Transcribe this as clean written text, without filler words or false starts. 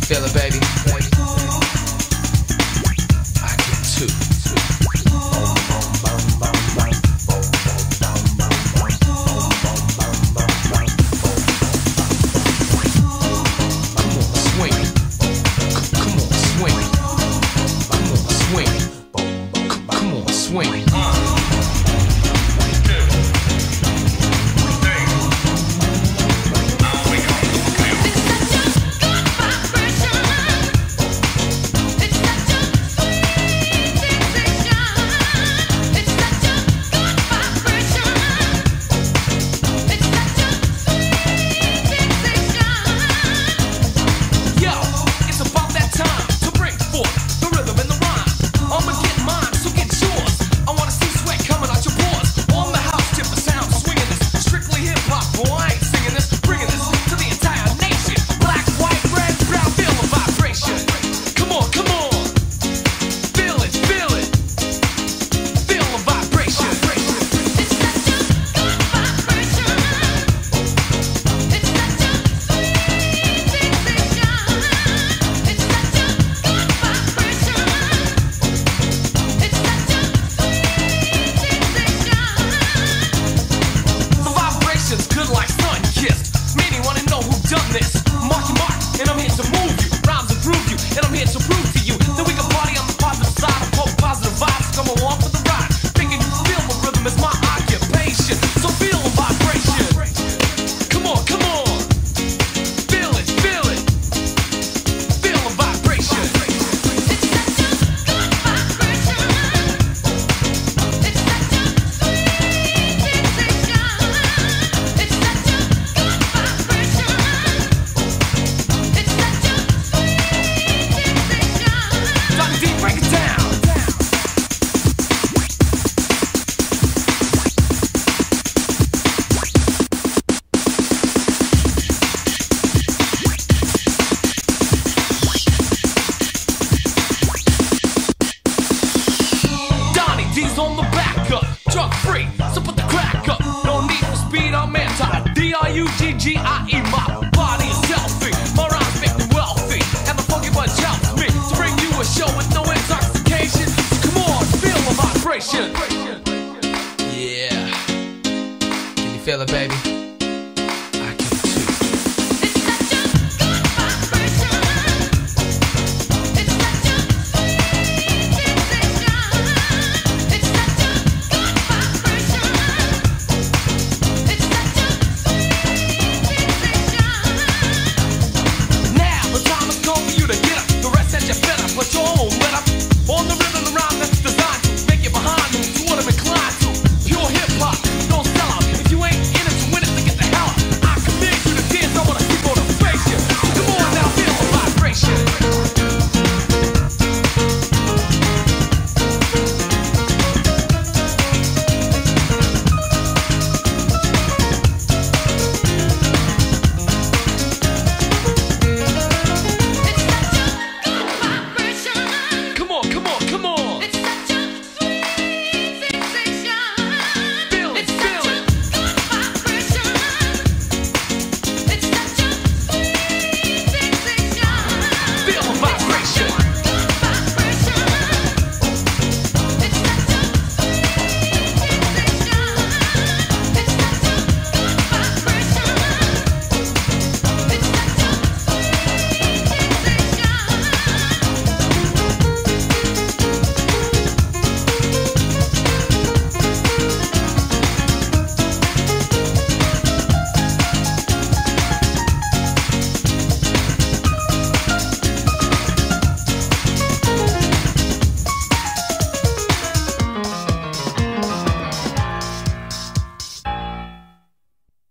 feel it, baby? I can too. Swing. And I'm here to move you, rhymes and groove you, and I'm here to prove to you that we can party on the positive side of pop positive vibes. Come along for the ride, thinking you feel the rhythm is my occupation. So feel the vibration. Come on, come on, feel it, feel it, feel the vibration. It's such a good vibration. It's such a sweet sensation. It's such a good vibration. Break it down. Donnie D's on the back up, drug free, so put the crack up. No need for speed, I'm anti. D-R-U-G-G-I-E, my body is healthy, my rhymes make me wealthy, and the funky bunch helps me to bring you a show with no intoxication. So come on, feel the vibration. Yeah, can you feel it, baby?